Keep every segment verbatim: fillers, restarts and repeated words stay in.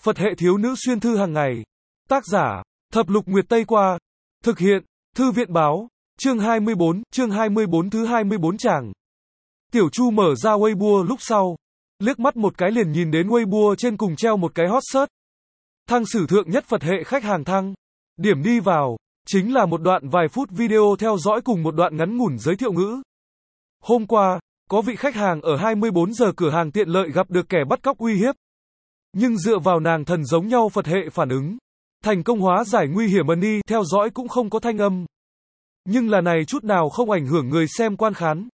Phật hệ thiếu nữ xuyên thư hàng ngày. Tác giả, Thập Lục Nguyệt Tây Qua. Thực hiện, Thư viện Báo. Chương hai mươi bốn, chương hai mươi bốn thứ hai mươi bốn tràng. Tiểu Chu mở ra Weibo lúc sau. Liếc mắt một cái liền nhìn đến Weibo trên cùng treo một cái hot search. Thăng sử thượng nhất Phật hệ khách hàng thăng. Điểm đi vào, chính là một đoạn vài phút video theo dõi cùng một đoạn ngắn ngủn giới thiệu ngữ. Hôm qua, có vị khách hàng ở hai mươi bốn giờ cửa hàng tiện lợi gặp được kẻ bắt cóc uy hiếp. Nhưng dựa vào nàng thần giống nhau Phật hệ phản ứng, thành công hóa giải nguy hiểm ẩn đi, theo dõi cũng không có thanh âm. Nhưng là này chút nào không ảnh hưởng người xem quan khán.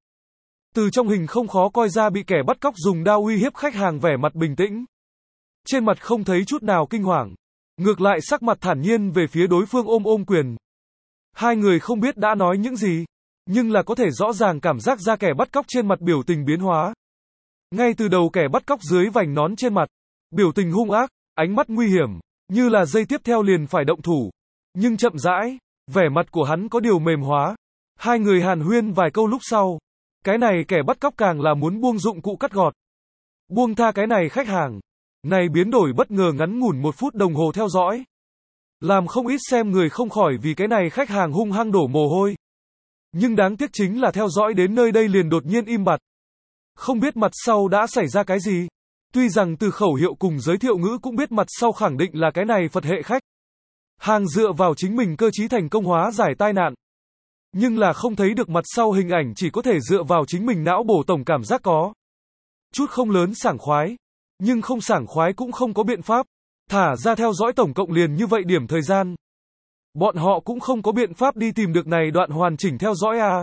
Từ trong hình không khó coi ra bị kẻ bắt cóc dùng đao uy hiếp khách hàng vẻ mặt bình tĩnh. Trên mặt không thấy chút nào kinh hoàng. Ngược lại sắc mặt thản nhiên về phía đối phương ôm ôm quyền. Hai người không biết đã nói những gì, nhưng là có thể rõ ràng cảm giác ra kẻ bắt cóc trên mặt biểu tình biến hóa. Ngay từ đầu kẻ bắt cóc dưới vành nón trên mặt, biểu tình hung ác, ánh mắt nguy hiểm, như là giây tiếp theo liền phải động thủ. Nhưng chậm rãi, vẻ mặt của hắn có điều mềm hóa. Hai người hàn huyên vài câu lúc sau, cái này kẻ bắt cóc càng là muốn buông dụng cụ cắt gọt. Buông tha cái này khách hàng. Này biến đổi bất ngờ ngắn ngủn một phút đồng hồ theo dõi. Làm không ít xem người không khỏi vì cái này khách hàng hung hăng đổ mồ hôi. Nhưng đáng tiếc chính là theo dõi đến nơi đây liền đột nhiên im bặt. Không biết mặt sau đã xảy ra cái gì. Tuy rằng từ khẩu hiệu cùng giới thiệu ngữ cũng biết mặt sau khẳng định là cái này Phật hệ khách hàng dựa vào chính mình cơ trí thành công hóa giải tai nạn. Nhưng là không thấy được mặt sau hình ảnh, chỉ có thể dựa vào chính mình não bổ tổng cảm giác có chút không lớn sảng khoái. Nhưng không sảng khoái cũng không có biện pháp. Thả ra theo dõi tổng cộng liền như vậy điểm thời gian. Bọn họ cũng không có biện pháp đi tìm được này đoạn hoàn chỉnh theo dõi à.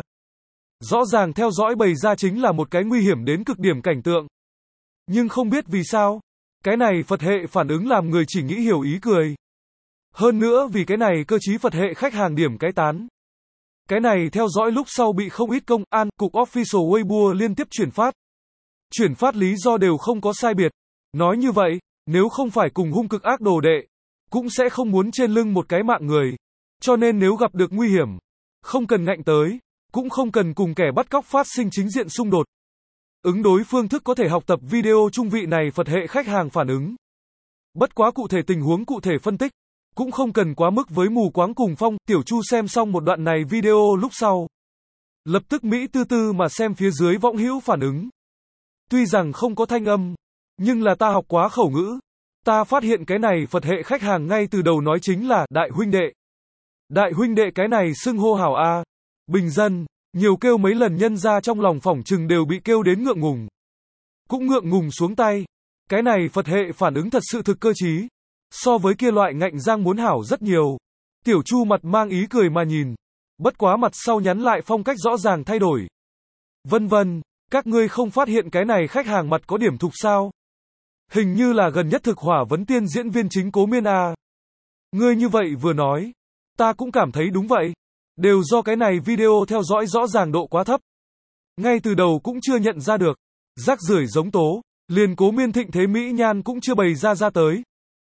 Rõ ràng theo dõi bày ra chính là một cái nguy hiểm đến cực điểm cảnh tượng. Nhưng không biết vì sao, cái này Phật hệ phản ứng làm người chỉ nghĩ hiểu ý cười. Hơn nữa vì cái này cơ trí Phật hệ khách hàng điểm cái tán. Cái này theo dõi lúc sau bị không ít công an, cục official Weibo liên tiếp chuyển phát. Chuyển phát lý do đều không có sai biệt. Nói như vậy, nếu không phải cùng hung cực ác đồ đệ, cũng sẽ không muốn trên lưng một cái mạng người. Cho nên nếu gặp được nguy hiểm, không cần ngạnh tới, cũng không cần cùng kẻ bắt cóc phát sinh chính diện xung đột. Ứng đối phương thức có thể học tập video trung vị này Phật hệ khách hàng phản ứng. Bất quá cụ thể tình huống cụ thể phân tích, cũng không cần quá mức với mù quáng cùng phong. Tiểu Chu xem xong một đoạn này video lúc sau, lập tức Mỹ tư tư mà xem phía dưới võng hữu phản ứng. Tuy rằng không có thanh âm, nhưng là ta học quá khẩu ngữ. Ta phát hiện cái này Phật hệ khách hàng ngay từ đầu nói chính là đại huynh đệ. Đại huynh đệ cái này xưng hô hảo a. Bình dân, nhiều kêu mấy lần nhân ra trong lòng phỏng chừng đều bị kêu đến ngượng ngùng. Cũng ngượng ngùng xuống tay. Cái này Phật hệ phản ứng thật sự thực cơ trí. So với kia loại ngạnh giang muốn hảo rất nhiều. Tiểu Chu mặt mang ý cười mà nhìn. Bất quá mặt sau nhắn lại phong cách rõ ràng thay đổi. Vân vân, các ngươi không phát hiện cái này khách hàng mặt có điểm thục sao? Hình như là gần nhất thực hỏa vấn tiên diễn viên chính Cố Miên a. Ngươi như vậy vừa nói, ta cũng cảm thấy đúng vậy. Đều do cái này video theo dõi rõ ràng độ quá thấp. Ngay từ đầu cũng chưa nhận ra được. Rác rưởi giống tố, liền Cố Miên thịnh thế mỹ nhan cũng chưa bày ra ra tới.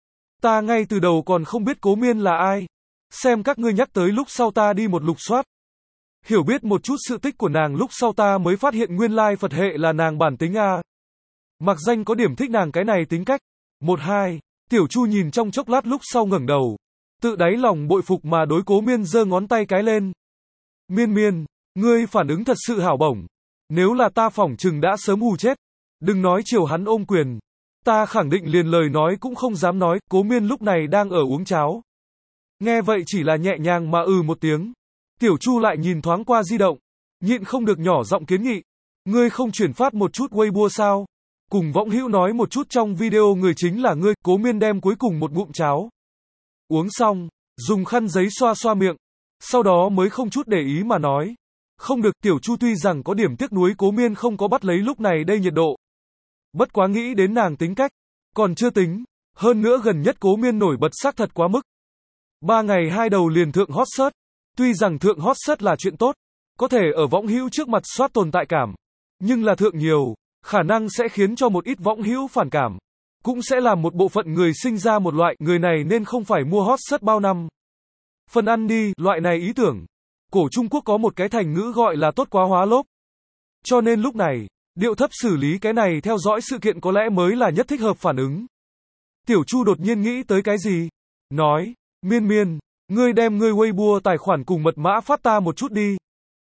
Ta ngay từ đầu còn không biết Cố Miên là ai. Xem các ngươi nhắc tới lúc sau ta đi một lục soát. Hiểu biết một chút sự tích của nàng lúc sau ta mới phát hiện nguyên lai Phật hệ là nàng bản tính a. Mặc danh có điểm thích nàng cái này tính cách. Một hai, Tiểu Chu nhìn trong chốc lát lúc sau ngẩng đầu. Tự đáy lòng bội phục mà đối Cố Miên giơ ngón tay cái lên. Miên miên, ngươi phản ứng thật sự hảo bổng. Nếu là ta phỏng chừng đã sớm hù chết. Đừng nói chiều hắn ôm quyền. Ta khẳng định liền lời nói cũng không dám nói. Cố Miên lúc này đang ở uống cháo. Nghe vậy chỉ là nhẹ nhàng mà ừ một tiếng. Tiểu Chu lại nhìn thoáng qua di động. Nhịn không được nhỏ giọng kiến nghị. Ngươi không chuyển phát một chút Weibo sao? Cùng võng hữu nói một chút trong video người chính là ngươi. Cố Miên đem cuối cùng một ngụm cháo uống xong, dùng khăn giấy xoa xoa miệng. Sau đó mới không chút để ý mà nói. Không được. Tiểu Chu tuy rằng có điểm tiếc nuối Cố Miên không có bắt lấy lúc này đây nhiệt độ. Bất quá nghĩ đến nàng tính cách, còn chưa tính. Hơn nữa gần nhất Cố Miên nổi bật xác thật quá mức. Ba ngày hai đầu liền thượng hot search. Tuy rằng thượng hot search là chuyện tốt, có thể ở võng hữu trước mặt soát tồn tại cảm. Nhưng là thượng nhiều, khả năng sẽ khiến cho một ít võng hữu phản cảm. Cũng sẽ làm một bộ phận người sinh ra một loại người này nên không phải mua hot search bao năm. Phần ăn đi, loại này ý tưởng. Cổ Trung Quốc có một cái thành ngữ gọi là tốt quá hóa lốp. Cho nên lúc này, điệu thấp xử lý cái này theo dõi sự kiện có lẽ mới là nhất thích hợp phản ứng. Tiểu Chu đột nhiên nghĩ tới cái gì. Nói, Miên Miên, ngươi đem ngươi Weibo tài khoản cùng mật mã phát ta một chút đi.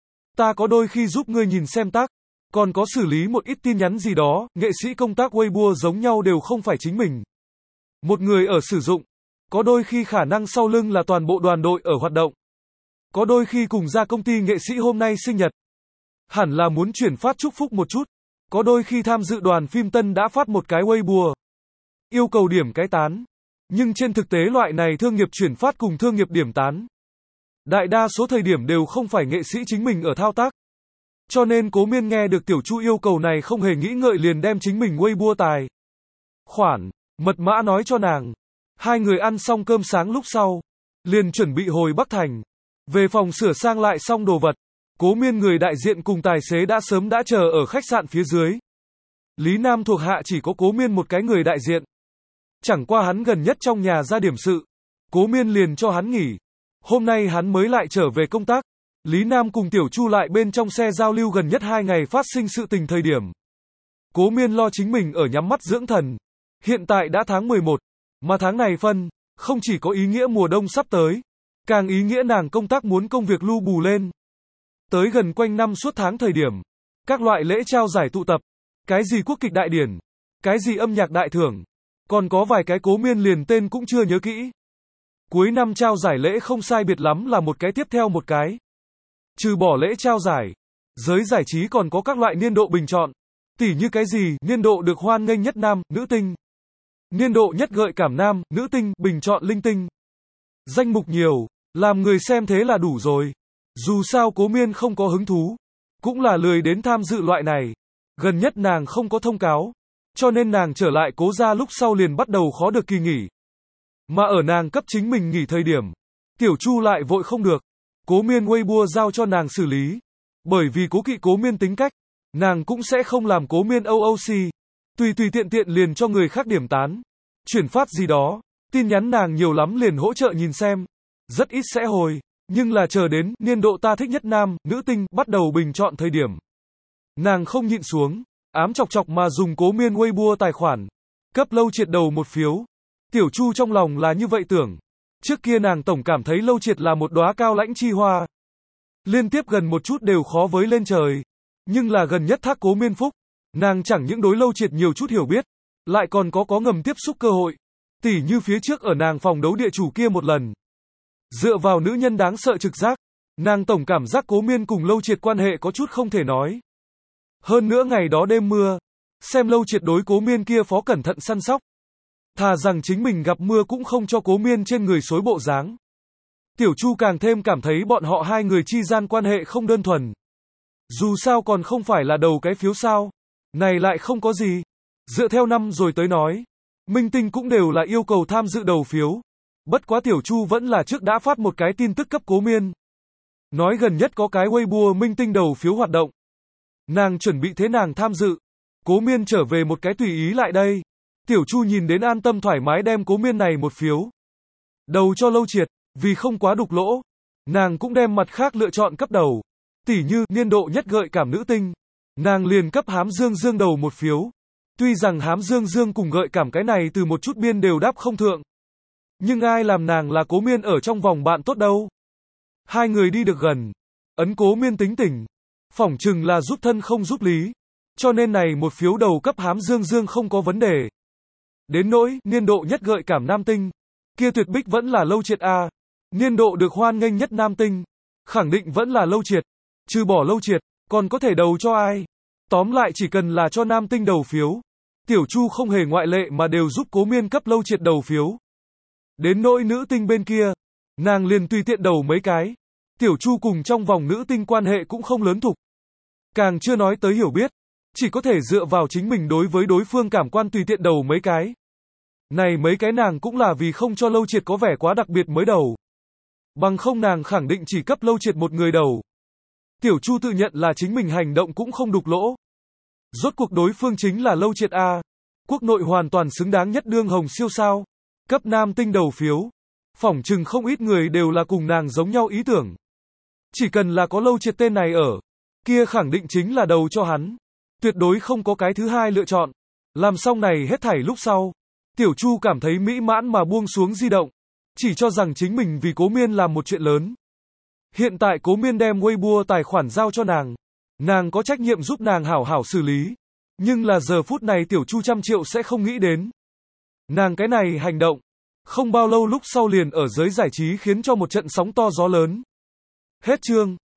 Ta có đôi khi giúp ngươi nhìn xem tác, còn có xử lý một ít tin nhắn gì đó, nghệ sĩ công tác Weibo giống nhau đều không phải chính mình. Một người ở sử dụng, có đôi khi khả năng sau lưng là toàn bộ đoàn đội ở hoạt động. Có đôi khi cùng ra công ty nghệ sĩ hôm nay sinh nhật. Hẳn là muốn chuyển phát chúc phúc một chút. Có đôi khi tham dự đoàn phim Tân đã phát một cái Weibo. Yêu cầu điểm cái tán. Nhưng trên thực tế loại này thương nghiệp chuyển phát cùng thương nghiệp điểm tán. Đại đa số thời điểm đều không phải nghệ sĩ chính mình ở thao tác. Cho nên Cố Miên nghe được Tiểu Chu yêu cầu này không hề nghĩ ngợi liền đem chính mình Weibo tài khoản, mật mã nói cho nàng. Hai người ăn xong cơm sáng lúc sau. Liền chuẩn bị hồi Bắc Thành. Về phòng sửa sang lại xong đồ vật. Cố Miên người đại diện cùng tài xế đã sớm đã chờ ở khách sạn phía dưới. Lý Nam thuộc hạ chỉ có Cố Miên một cái người đại diện. Chẳng qua hắn gần nhất trong nhà ra điểm sự. Cố Miên liền cho hắn nghỉ. Hôm nay hắn mới lại trở về công tác. Lý Nam cùng Tiểu Chu lại bên trong xe giao lưu gần nhất hai ngày phát sinh sự tình thời điểm. Cố Miên lo chính mình ở nhắm mắt dưỡng thần. Hiện tại đã tháng mười một. Mà tháng này phân, không chỉ có ý nghĩa mùa đông sắp tới. Càng ý nghĩa nàng công tác muốn công việc lưu bù lên. Tới gần quanh năm suốt tháng thời điểm. Các loại lễ trao giải tụ tập. Cái gì quốc kịch đại điển. Cái gì âm nhạc đại thưởng. Còn có vài cái Cố Miên liền tên cũng chưa nhớ kỹ. Cuối năm trao giải lễ không sai biệt lắm là một cái tiếp theo một cái. Trừ bỏ lễ trao giải, giới giải trí còn có các loại niên độ bình chọn. Tỉ như cái gì, niên độ được hoan nghênh nhất nam, nữ tinh. Niên độ nhất gợi cảm nam, nữ tinh, bình chọn linh tinh. Danh mục nhiều, làm người xem thế là đủ rồi. Dù sao Cố Miên không có hứng thú, cũng là lười đến tham dự loại này. Gần nhất nàng không có thông cáo, cho nên nàng trở lại Cố gia lúc sau liền bắt đầu khó được kỳ nghỉ. Mà ở nàng cấp chính mình nghỉ thời điểm, Tiểu Chu lại vội không được. Cố Miên Weibo giao cho nàng xử lý. Bởi vì cố kỵ Cố Miên tính cách, nàng cũng sẽ không làm Cố Miên ô ô xê. Tùy tùy tiện tiện liền cho người khác điểm tán. Chuyển phát gì đó, tin nhắn nàng nhiều lắm liền hỗ trợ nhìn xem. Rất ít sẽ hồi, nhưng là chờ đến niên độ ta thích nhất nam, nữ tinh bắt đầu bình chọn thời điểm. Nàng không nhịn xuống, ám chọc chọc mà dùng Cố Miên Weibo tài khoản. Cấp Lâu Triệt đầu một phiếu. Tiểu Chu trong lòng là như vậy tưởng. Trước kia nàng tổng cảm thấy Lâu Triệt là một đóa cao lãnh chi hoa. Liên tiếp gần một chút đều khó với lên trời. Nhưng là gần nhất thác Cố Miên phúc. Nàng chẳng những đối Lâu Triệt nhiều chút hiểu biết. Lại còn có có ngầm tiếp xúc cơ hội. Tỉ như phía trước ở nàng phòng đấu địa chủ kia một lần. Dựa vào nữ nhân đáng sợ trực giác. Nàng tổng cảm giác Cố Miên cùng Lâu Triệt quan hệ có chút không thể nói. Hơn nữa ngày đó đêm mưa. Xem Lâu Triệt đối Cố Miên kia phó cẩn thận săn sóc. Thà rằng chính mình gặp mưa cũng không cho Cố Miên trên người xối bộ dáng. Tiểu Chu càng thêm cảm thấy bọn họ hai người chi gian quan hệ không đơn thuần. Dù sao còn không phải là đầu cái phiếu sao. Này lại không có gì. Dựa theo năm rồi tới nói. Minh tinh cũng đều là yêu cầu tham dự đầu phiếu. Bất quá Tiểu Chu vẫn là trước đã phát một cái tin tức cấp Cố Miên. Nói gần nhất có cái Weibo minh tinh đầu phiếu hoạt động. Nàng chuẩn bị thế nàng tham dự. Cố Miên trở về một cái tùy ý lại đây. Tiểu Chu nhìn đến an tâm thoải mái đem Cố Miên này một phiếu. Đầu cho Lâu Triệt, vì không quá đục lỗ. Nàng cũng đem mặt khác lựa chọn cấp đầu. Tỉ như, niên độ nhất gợi cảm nữ tinh. Nàng liền cấp Hám Dương Dương đầu một phiếu. Tuy rằng Hám Dương Dương cùng gợi cảm cái này từ một chút biên đều đáp không thượng. Nhưng ai làm nàng là Cố Miên ở trong vòng bạn tốt đâu. Hai người đi được gần. Ấn Cố Miên tính tình. Phỏng chừng là giúp thân không giúp lý. Cho nên này một phiếu đầu cấp Hám Dương Dương không có vấn đề. Đến nỗi, niên độ nhất gợi cảm nam tinh. Kia tuyệt bích vẫn là Lâu Triệt A. Niên độ được hoan nghênh nhất nam tinh. Khẳng định vẫn là Lâu Triệt. Trừ bỏ Lâu Triệt, còn có thể đầu cho ai. Tóm lại chỉ cần là cho nam tinh đầu phiếu. Tiểu Chu không hề ngoại lệ mà đều giúp Cố Miên cấp Lâu Triệt đầu phiếu. Đến nỗi nữ tinh bên kia. Nàng liền tùy tiện đầu mấy cái. Tiểu Chu cùng trong vòng nữ tinh quan hệ cũng không lớn thục. Càng chưa nói tới hiểu biết. Chỉ có thể dựa vào chính mình đối với đối phương cảm quan tùy tiện đầu mấy cái. Này mấy cái nàng cũng là vì không cho Lâu Triệt có vẻ quá đặc biệt mới đầu. Bằng không nàng khẳng định chỉ cấp Lâu Triệt một người đầu. Tiểu Chu tự nhận là chính mình hành động cũng không đục lỗ. Rốt cuộc đối phương chính là Lâu Triệt A. Quốc nội hoàn toàn xứng đáng nhất đương hồng siêu sao. Cấp nam tinh đầu phiếu. Phỏng chừng không ít người đều là cùng nàng giống nhau ý tưởng. Chỉ cần là có Lâu Triệt tên này ở. Kia khẳng định chính là đầu cho hắn. Tuyệt đối không có cái thứ hai lựa chọn. Làm xong này hết thảy lúc sau. Tiểu Chu cảm thấy mỹ mãn mà buông xuống di động, chỉ cho rằng chính mình vì Cố Miên làm một chuyện lớn. Hiện tại Cố Miên đem Weibo tài khoản giao cho nàng, nàng có trách nhiệm giúp nàng hảo hảo xử lý. Nhưng là giờ phút này Tiểu Chu trăm triệu sẽ không nghĩ đến. Nàng cái này hành động, không bao lâu lúc sau liền ở giới giải trí khiến cho một trận sóng to gió lớn. Hết chương.